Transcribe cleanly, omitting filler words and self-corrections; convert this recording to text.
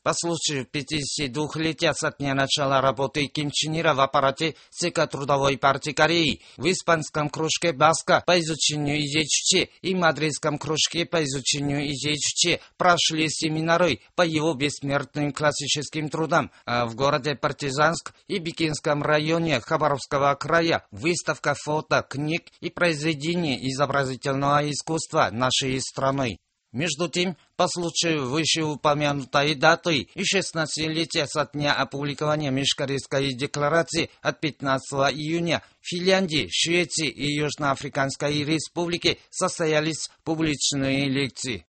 По случаю 52-летия со дня начала работы Ким Чен Ира в аппарате ЦК Трудовой партии Кореи, в испанском кружке Баска по изучению язычества и мадридском кружке по изучению язычества прошли семинары по его бессмертным классическим трудам, а в городе Партизанск и Бикинском районе Хабаровского края выставка фото, книг и произведений изобразительного искусства нашей страны. Между тем, по случаю вышеупомянутой даты и 16-летия со дня опубликования Межкорейской декларации от 15 июня в Финляндии, Швеции и Южноафриканской республике состоялись публичные лекции.